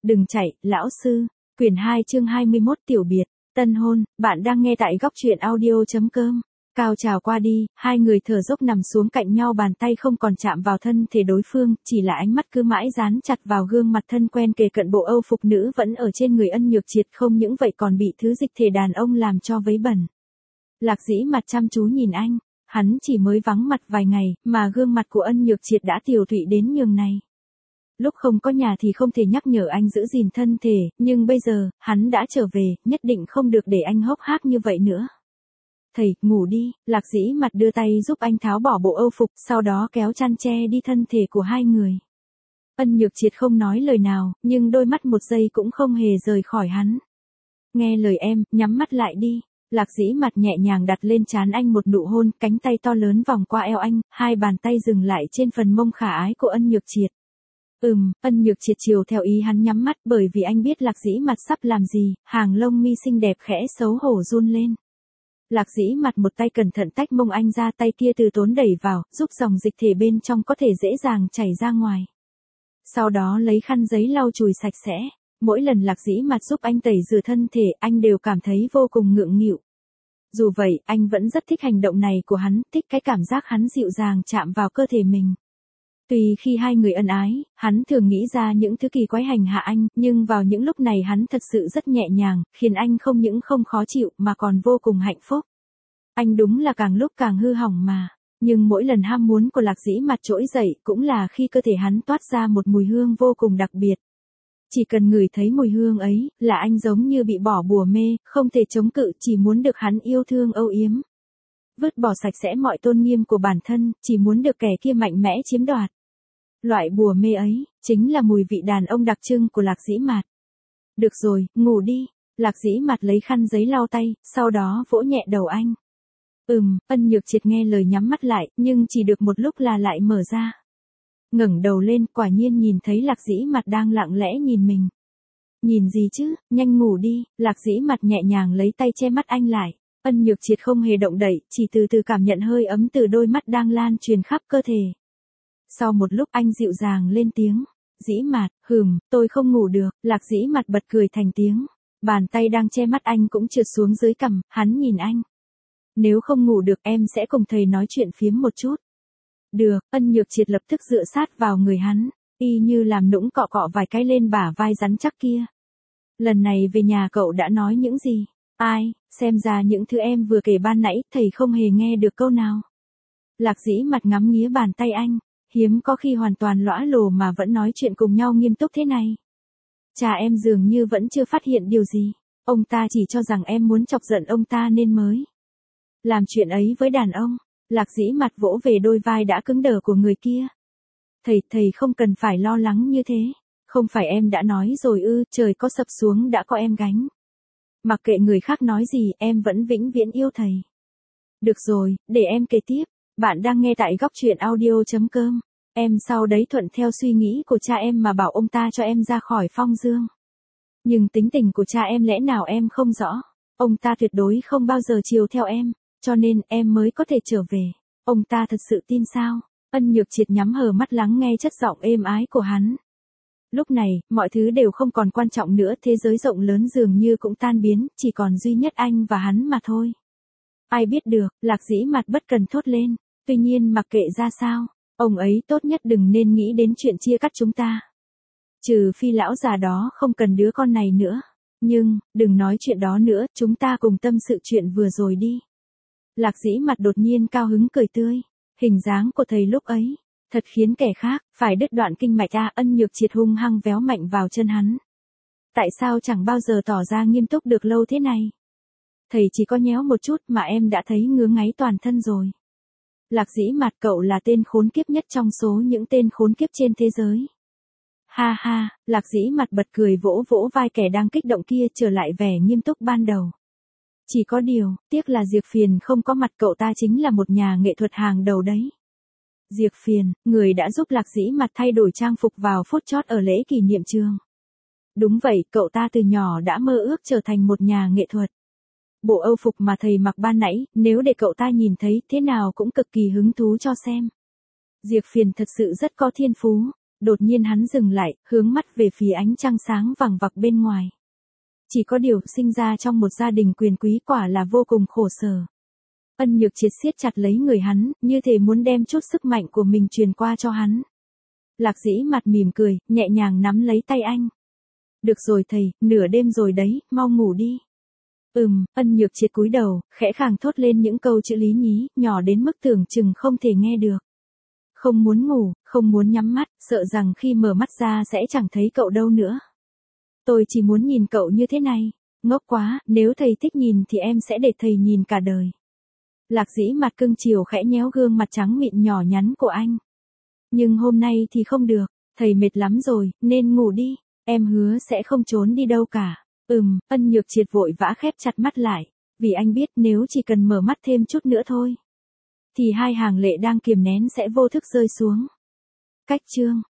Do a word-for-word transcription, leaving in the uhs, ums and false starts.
Đừng chạy, lão sư. Quyển hai chương hai mươi mốt tiểu biệt, tân hôn, bạn đang nghe tại góc truyện audio chấm com. Cao trào qua đi, hai người thở dốc nằm xuống cạnh nhau, bàn tay không còn chạm vào thân thể đối phương, chỉ là ánh mắt cứ mãi dán chặt vào gương mặt thân quen kề cận. Bộ âu phục nữ vẫn ở trên người Ân Nhược Triệt, không những vậy còn bị thứ dịch thể đàn ông làm cho vấy bẩn. Lạc Dĩ mặt chăm chú nhìn anh, hắn chỉ mới vắng mặt vài ngày, mà gương mặt của Ân Nhược Triệt đã tiều tụy đến nhường này. Lúc không có nhà thì không thể nhắc nhở anh giữ gìn thân thể, nhưng bây giờ, hắn đã trở về, nhất định không được để anh hốc hác như vậy nữa. Thầy, ngủ đi. Lạc Dĩ mặt đưa tay giúp anh tháo bỏ bộ âu phục, sau đó kéo chăn che đi thân thể của hai người. Ân Nhược Triệt không nói lời nào, nhưng đôi mắt một giây cũng không hề rời khỏi hắn. Nghe lời em, nhắm mắt lại đi. Lạc Dĩ mặt nhẹ nhàng đặt lên trán anh một nụ hôn, cánh tay to lớn vòng qua eo anh, hai bàn tay dừng lại trên phần mông khả ái của Ân Nhược Triệt. Ừm, Ân Nhược Triệt chiều theo ý hắn nhắm mắt, bởi vì anh biết Lạc Dĩ mặt sắp làm gì, hàng lông mi xinh đẹp khẽ xấu hổ run lên. Lạc Dĩ mặt một tay cẩn thận tách mông anh ra, tay kia từ tốn đẩy vào, giúp dòng dịch thể bên trong có thể dễ dàng chảy ra ngoài. Sau đó lấy khăn giấy lau chùi sạch sẽ. Mỗi lần Lạc Dĩ mặt giúp anh tẩy rửa thân thể, anh đều cảm thấy vô cùng ngượng nghịu. Dù vậy, anh vẫn rất thích hành động này của hắn, thích cái cảm giác hắn dịu dàng chạm vào cơ thể mình. Tuy khi hai người ân ái, hắn thường nghĩ ra những thứ kỳ quái hành hạ anh, nhưng vào những lúc này hắn thật sự rất nhẹ nhàng, khiến anh không những không khó chịu mà còn vô cùng hạnh phúc. Anh đúng là càng lúc càng hư hỏng mà. Nhưng mỗi lần ham muốn của Lạc Dĩ mặt trỗi dậy cũng là khi cơ thể hắn toát ra một mùi hương vô cùng đặc biệt. Chỉ cần ngửi thấy mùi hương ấy, là anh giống như bị bỏ bùa mê, không thể chống cự, chỉ muốn được hắn yêu thương âu yếm. Vứt bỏ sạch sẽ mọi tôn nghiêm của bản thân, chỉ muốn được kẻ kia mạnh mẽ chiếm đoạt. Loại bùa mê ấy, chính là mùi vị đàn ông đặc trưng của Lạc Dĩ Mạt. Được rồi, ngủ đi. Lạc Dĩ Mạt lấy khăn giấy lau tay, sau đó vỗ nhẹ đầu anh. Ừm, Ân Nhược Triệt nghe lời nhắm mắt lại, nhưng chỉ được một lúc là lại mở ra. Ngẩng đầu lên, quả nhiên nhìn thấy Lạc Dĩ Mạt đang lặng lẽ nhìn mình. Nhìn gì chứ, nhanh ngủ đi. Lạc Dĩ Mạt nhẹ nhàng lấy tay che mắt anh lại. Ân Nhược Triệt không hề động đậy, chỉ từ từ cảm nhận hơi ấm từ đôi mắt đang lan truyền khắp cơ thể. Sau một lúc anh dịu dàng lên tiếng. Dĩ Mạt, hừm, tôi không ngủ được. Lạc Dĩ Mạt bật cười thành tiếng. Bàn tay đang che mắt anh cũng trượt xuống dưới cằm, hắn nhìn anh. Nếu không ngủ được em sẽ cùng thầy nói chuyện phiếm một chút. Được. Ân Nhược Triệt lập tức dựa sát vào người hắn, y như làm nũng cọ cọ vài cái lên bả vai rắn chắc kia. Lần này về nhà cậu đã nói những gì? Ai, xem ra những thứ em vừa kể ban nãy thầy không hề nghe được câu nào. Lạc Dĩ mặt ngắm nghía bàn tay anh, hiếm có khi hoàn toàn lõa lồ mà vẫn nói chuyện cùng nhau nghiêm túc thế này. Cha em dường như vẫn chưa phát hiện điều gì, ông ta chỉ cho rằng em muốn chọc giận ông ta nên mới làm chuyện ấy với đàn ông. Lạc Dĩ mặt vỗ về đôi vai đã cứng đờ của người kia. Thầy, thầy không cần phải lo lắng như thế. Không phải em đã nói rồi ư, trời có sập xuống đã có em gánh. Mặc kệ người khác nói gì, em vẫn vĩnh viễn yêu thầy. Được rồi, để em kể tiếp. Bạn đang nghe tại góc truyện audio chấm com. Em sau đấy thuận theo suy nghĩ của cha em mà bảo ông ta cho em ra khỏi Phong Dương. Nhưng tính tình của cha em lẽ nào em không rõ. Ông ta tuyệt đối không bao giờ chiều theo em. Cho nên em mới có thể trở về. Ông ta thật sự tin sao? Ân Nhược Triệt nhắm hờ mắt lắng nghe chất giọng êm ái của hắn. Lúc này, mọi thứ đều không còn quan trọng nữa, thế giới rộng lớn dường như cũng tan biến, chỉ còn duy nhất anh và hắn mà thôi. Ai biết được, Lạc Dĩ mặt bất cần thốt lên. Tuy nhiên mặc kệ ra sao, ông ấy tốt nhất đừng nên nghĩ đến chuyện chia cắt chúng ta. Trừ phi lão già đó không cần đứa con này nữa. Nhưng, đừng nói chuyện đó nữa, chúng ta cùng tâm sự chuyện vừa rồi đi. Lạc Dĩ mặt đột nhiên cao hứng cười tươi. Hình dáng của thầy lúc ấy, thật khiến kẻ khác phải đứt đoạn kinh mạch. A. Ân Nhược Triệt hung hăng véo mạnh vào chân hắn. Tại sao chẳng bao giờ tỏ ra nghiêm túc được lâu thế này? Thầy chỉ có nhéo một chút mà em đã thấy ngứa ngáy toàn thân rồi. Lạc Dĩ mặt, cậu là tên khốn kiếp nhất trong số những tên khốn kiếp trên thế giới. Ha ha, Lạc Dĩ mặt bật cười vỗ vỗ vai kẻ đang kích động kia, trở lại vẻ nghiêm túc ban đầu. Chỉ có điều, tiếc là Diệp Phiền không có mặt, cậu ta chính là một nhà nghệ thuật hàng đầu đấy. Diệp Phiền, người đã giúp Lạc Dĩ mặt thay đổi trang phục vào phút chót ở lễ kỷ niệm trường. Đúng vậy, cậu ta từ nhỏ đã mơ ước trở thành một nhà nghệ thuật. Bộ âu phục mà thầy mặc ban nãy, nếu để cậu ta nhìn thấy thế nào cũng cực kỳ hứng thú cho xem. Diệp Phiền thật sự rất có thiên phú. đột nhiên hắn dừng lại, hướng mắt về phía ánh trăng sáng vằng vặc bên ngoài. Chỉ có điều, sinh ra trong một gia đình quyền quý quả là vô cùng khổ sở. Ân Nhược Triệt siết chặt lấy người hắn, như thể muốn đem chút sức mạnh của mình truyền qua cho hắn. Lạc Dĩ mặt mỉm cười, nhẹ nhàng nắm lấy tay anh. Được rồi thầy, nửa đêm rồi đấy, mau ngủ đi. Ừm, Ân Nhược Triệt cúi đầu, khẽ khàng thốt lên những câu chữ lý nhí, nhỏ đến mức tưởng chừng không thể nghe được. Không muốn ngủ, không muốn nhắm mắt, sợ rằng khi mở mắt ra sẽ chẳng thấy cậu đâu nữa. Tôi chỉ muốn nhìn cậu như thế này. Ngốc quá, nếu thầy thích nhìn thì em sẽ để thầy nhìn cả đời. Lạc Dĩ mặt cưng chiều khẽ nhéo gương mặt trắng mịn nhỏ nhắn của anh. Nhưng hôm nay thì không được, thầy mệt lắm rồi, nên ngủ đi, em hứa sẽ không trốn đi đâu cả. Ừm, Ân Nhược Triệt vội vã khép chặt mắt lại, vì anh biết nếu chỉ cần mở mắt thêm chút nữa thôi, thì hai hàng lệ đang kiềm nén sẽ vô thức rơi xuống. Cách chương